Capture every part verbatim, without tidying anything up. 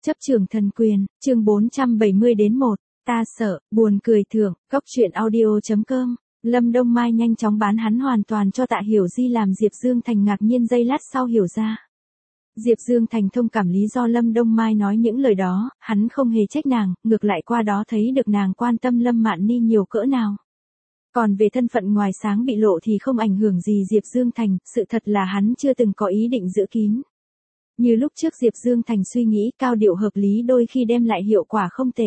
Chấp trường thần quyền, chương bốn trăm bảy mươi đến một, ta sợ, buồn cười thưởng, góc truyện audio chấm com. Lâm Đông Mai nhanh chóng bán hắn hoàn toàn cho Tạ Hiểu Di làm Diệp Dương Thành ngạc nhiên giây lát sau hiểu ra. Diệp Dương Thành thông cảm lý do Lâm Đông Mai nói những lời đó, hắn không hề trách nàng, ngược lại qua đó thấy được nàng quan tâm Lâm Mạn Ni nhiều cỡ nào. Còn về thân phận ngoài sáng bị lộ thì không ảnh hưởng gì Diệp Dương Thành, sự thật là hắn chưa từng có ý định giữ kín. Như lúc trước Diệp Dương Thành suy nghĩ cao điệu hợp lý đôi khi đem lại hiệu quả không tệ.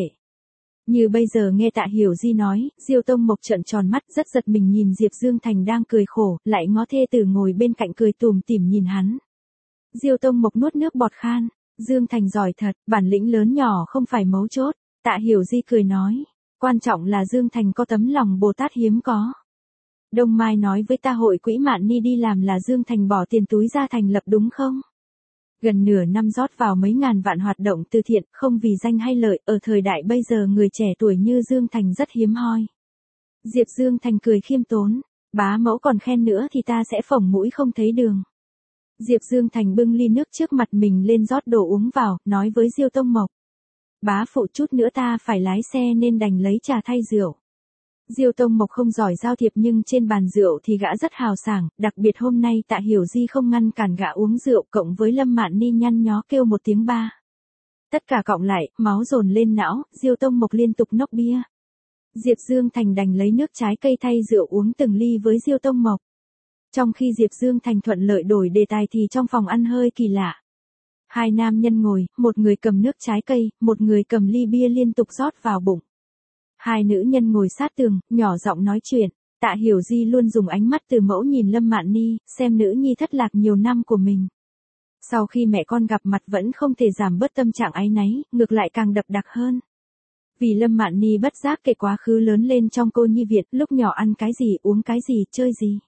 Như bây giờ nghe Tạ Hiểu Di nói, Diêu Tông Mộc trợn tròn mắt rất giật mình nhìn Diệp Dương Thành đang cười khổ, lại ngó thê tử ngồi bên cạnh cười tủm tỉm nhìn hắn. Diêu Tông Mộc nuốt nước bọt khan, Dương Thành giỏi thật, bản lĩnh lớn nhỏ không phải mấu chốt, Tạ Hiểu Di cười nói, quan trọng là Dương Thành có tấm lòng Bồ Tát hiếm có. Đông Mai nói với ta hội quỹ Mạn Ni đi làm là Dương Thành bỏ tiền túi ra thành lập đúng không? Gần nửa năm rót vào mấy ngàn vạn hoạt động từ thiện, không vì danh hay lợi, ở thời đại bây giờ người trẻ tuổi như Dương Thành rất hiếm hoi. Diệp Dương Thành cười khiêm tốn, bá mẫu còn khen nữa thì ta sẽ phỏng mũi không thấy đường. Diệp Dương Thành bưng ly nước trước mặt mình lên rót đồ uống vào, nói với Diêu Tông Mộc. Bá phụ chút nữa ta phải lái xe nên đành lấy trà thay rượu. Diêu Tông Mộc không giỏi giao thiệp nhưng trên bàn rượu thì gã rất hào sảng, đặc biệt hôm nay Tạ Hiểu Di không ngăn cản gã uống rượu cộng với Lâm Mạn Ni nhăn nhó kêu một tiếng ba. Tất cả cộng lại, máu dồn lên não, Diêu Tông Mộc liên tục nốc bia. Diệp Dương Thành đành lấy nước trái cây thay rượu uống từng ly với Diêu Tông Mộc. Trong khi Diệp Dương Thành thuận lợi đổi đề tài thì trong phòng ăn hơi kỳ lạ. Hai nam nhân ngồi, một người cầm nước trái cây, một người cầm ly bia liên tục rót vào bụng. Hai nữ nhân ngồi sát tường, nhỏ giọng nói chuyện, Tạ Hiểu Di luôn dùng ánh mắt từ mẫu nhìn Lâm Mạn Ni, xem nữ nhi thất lạc nhiều năm của mình. Sau khi mẹ con gặp mặt vẫn không thể giảm bớt tâm trạng áy náy, ngược lại càng đậm đặc hơn. Vì Lâm Mạn Ni bất giác kể quá khứ lớn lên trong cô nhi viện, lúc nhỏ ăn cái gì, uống cái gì, chơi gì.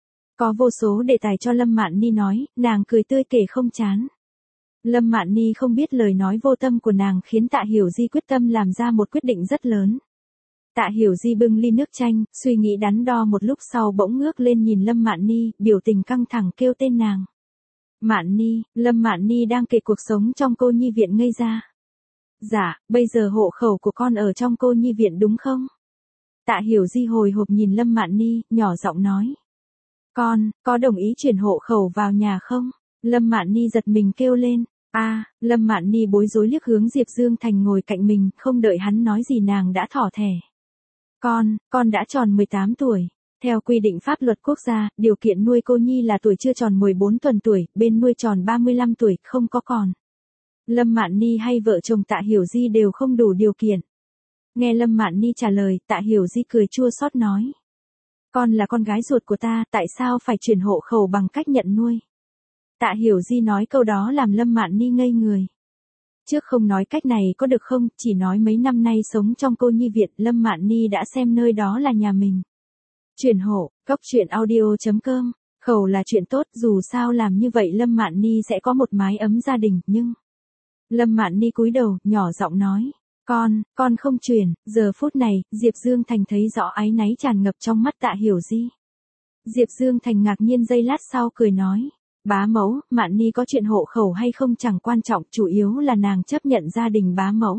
Có vô số đề tài cho Lâm Mạn Ni nói, nàng cười tươi kể không chán. Lâm Mạn Ni không biết lời nói vô tâm của nàng khiến Tạ Hiểu Di quyết tâm làm ra một quyết định rất lớn. Tạ Hiểu Di bưng ly nước chanh, suy nghĩ đắn đo một lúc sau bỗng ngước lên nhìn Lâm Mạn Ni, biểu tình căng thẳng kêu tên nàng. Mạn Ni, Lâm Mạn Ni đang kể cuộc sống trong cô nhi viện ngây ra. Dạ, bây giờ hộ khẩu của con ở trong cô nhi viện đúng không? Tạ Hiểu Di hồi hộp nhìn Lâm Mạn Ni, nhỏ giọng nói. Con, có đồng ý chuyển hộ khẩu vào nhà không? Lâm Mạn Ni giật mình kêu lên. A, à, Lâm Mạn Ni bối rối liếc hướng Diệp Dương Thành ngồi cạnh mình, không đợi hắn nói gì nàng đã thỏ thẻ. Con, con đã tròn mười tám tuổi. Theo quy định pháp luật quốc gia, điều kiện nuôi cô nhi là tuổi chưa tròn mười bốn tuần tuổi, bên nuôi tròn ba mươi lăm tuổi, không có con. Lâm Mạn Ni hay vợ chồng Tạ Hiểu Di đều không đủ điều kiện. Nghe Lâm Mạn Ni trả lời, Tạ Hiểu Di cười chua xót nói. Con là con gái ruột của ta, tại sao phải chuyển hộ khẩu bằng cách nhận nuôi? Tạ Hiểu Di nói câu đó làm Lâm Mạn Ni ngây người. Trước không nói cách này có được không, chỉ nói mấy năm nay sống trong cô nhi viện, Lâm Mạn Ni đã xem nơi đó là nhà mình. Chuyển hộ, góc truyện audio chấm com, khẩu là chuyện tốt, dù sao làm như vậy Lâm Mạn Ni sẽ có một mái ấm gia đình, nhưng... Lâm Mạn Ni cúi đầu, nhỏ giọng nói, con, con không chuyển, giờ phút này, Diệp Dương Thành thấy rõ áy náy tràn ngập trong mắt Tạ Hiểu Di. Diệp Dương Thành ngạc nhiên giây lát sau cười nói. Bá mẫu, Mạn Ni có chuyện hộ khẩu hay không chẳng quan trọng, chủ yếu là nàng chấp nhận gia đình bá mẫu.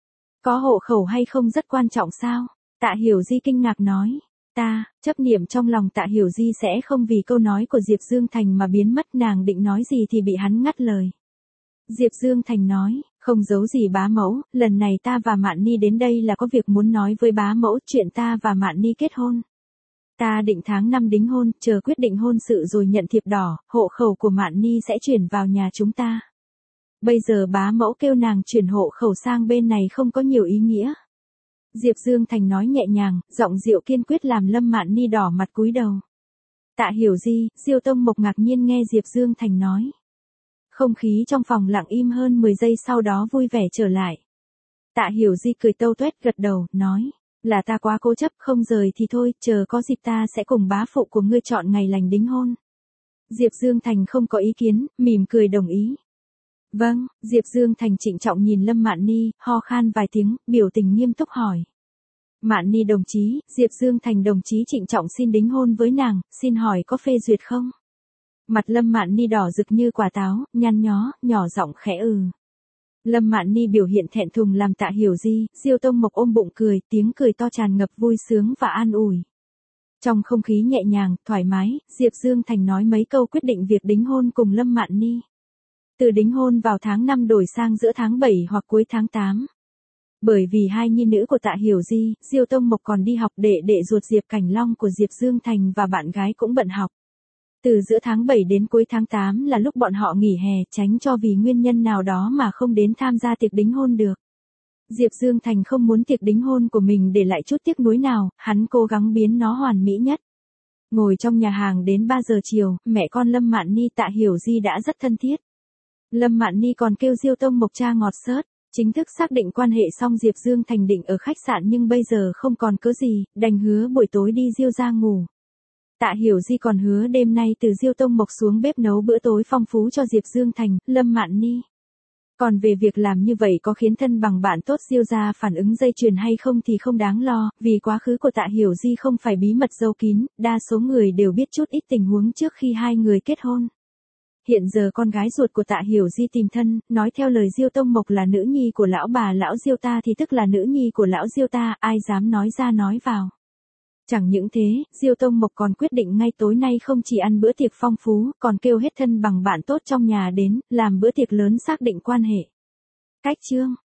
Có hộ khẩu hay không rất quan trọng sao? Tạ Hiểu Di kinh ngạc nói. Ta, chấp niệm trong lòng Tạ Hiểu Di sẽ không vì câu nói của Diệp Dương Thành mà biến mất, nàng định nói gì thì bị hắn ngắt lời. Diệp Dương Thành nói, không giấu gì bá mẫu, lần này ta và Mạn Ni đến đây là có việc muốn nói với bá mẫu, chuyện ta và Mạn Ni kết hôn. Ta định tháng năm đính hôn, chờ quyết định hôn sự rồi nhận thiệp đỏ, hộ khẩu của Mạn Ni sẽ chuyển vào nhà chúng ta. Bây giờ bá mẫu kêu nàng chuyển hộ khẩu sang bên này không có nhiều ý nghĩa. Diệp Dương Thành nói nhẹ nhàng, giọng dịu kiên quyết làm Lâm Mạn Ni đỏ mặt cúi đầu. Tạ Hiểu Di, Diêu Tông Mộc ngạc nhiên nghe Diệp Dương Thành nói. Không khí trong phòng lặng im hơn mười giây sau đó vui vẻ trở lại. Tạ Hiểu Di cười tâu tuét gật đầu, nói. Là ta quá cố chấp, không rời thì thôi, chờ có dịp ta sẽ cùng bá phụ của ngươi chọn ngày lành đính hôn. Diệp Dương Thành không có ý kiến, mỉm cười đồng ý. Vâng, Diệp Dương Thành trịnh trọng nhìn Lâm Mạn Ni, ho khan vài tiếng, biểu tình nghiêm túc hỏi. Mạn Ni đồng chí, Diệp Dương Thành đồng chí trịnh trọng xin đính hôn với nàng, xin hỏi có phê duyệt không? Mặt Lâm Mạn Ni đỏ rực như quả táo, nhăn nhó, nhỏ giọng khẽ ừ. Lâm Mạn Ni biểu hiện thẹn thùng làm Tạ Hiểu Di, Diêu Tông Mộc ôm bụng cười, tiếng cười to tràn ngập vui sướng và an ủi. Trong không khí nhẹ nhàng, thoải mái, Diệp Dương Thành nói mấy câu quyết định việc đính hôn cùng Lâm Mạn Ni. Từ đính hôn vào tháng năm đổi sang giữa tháng bảy hoặc cuối tháng tám. Bởi vì hai nhi nữ của Tạ Hiểu Di, Diêu Tông Mộc còn đi học, đệ đệ ruột Diệp Cảnh Long của Diệp Dương Thành và bạn gái cũng bận học. Từ giữa tháng bảy đến cuối tháng tám là lúc bọn họ nghỉ hè, tránh cho vì nguyên nhân nào đó mà không đến tham gia tiệc đính hôn được. Diệp Dương Thành không muốn tiệc đính hôn của mình để lại chút tiếc nuối nào, hắn cố gắng biến nó hoàn mỹ nhất. Ngồi trong nhà hàng đến ba giờ chiều, mẹ con Lâm Mạn Ni Tạ Hiểu Di đã rất thân thiết. Lâm Mạn Ni còn kêu Diêu Tông Mộc cha ngọt xớt. Chính thức xác định quan hệ xong, Diệp Dương Thành định ở khách sạn nhưng bây giờ không còn cớ gì, đành hứa buổi tối đi Diêu ra ngủ. Tạ Hiểu Di còn hứa đêm nay từ Diêu Tông Mộc xuống bếp nấu bữa tối phong phú cho Diệp Dương Thành, Lâm Mạn Ni. Còn về việc làm như vậy có khiến thân bằng bạn tốt Diêu gia phản ứng dây chuyền hay không thì không đáng lo, vì quá khứ của Tạ Hiểu Di không phải bí mật giấu kín, đa số người đều biết chút ít tình huống trước khi hai người kết hôn. Hiện giờ con gái ruột của Tạ Hiểu Di tìm thân, nói theo lời Diêu Tông Mộc là nữ nhi của lão bà lão Diêu ta thì tức là nữ nhi của lão Diêu ta, ai dám nói ra nói vào. Chẳng những thế, Diêu Tông Mộc còn quyết định ngay tối nay không chỉ ăn bữa tiệc phong phú, còn kêu hết thân bằng bạn tốt trong nhà đến, làm bữa tiệc lớn xác định quan hệ. Cách chương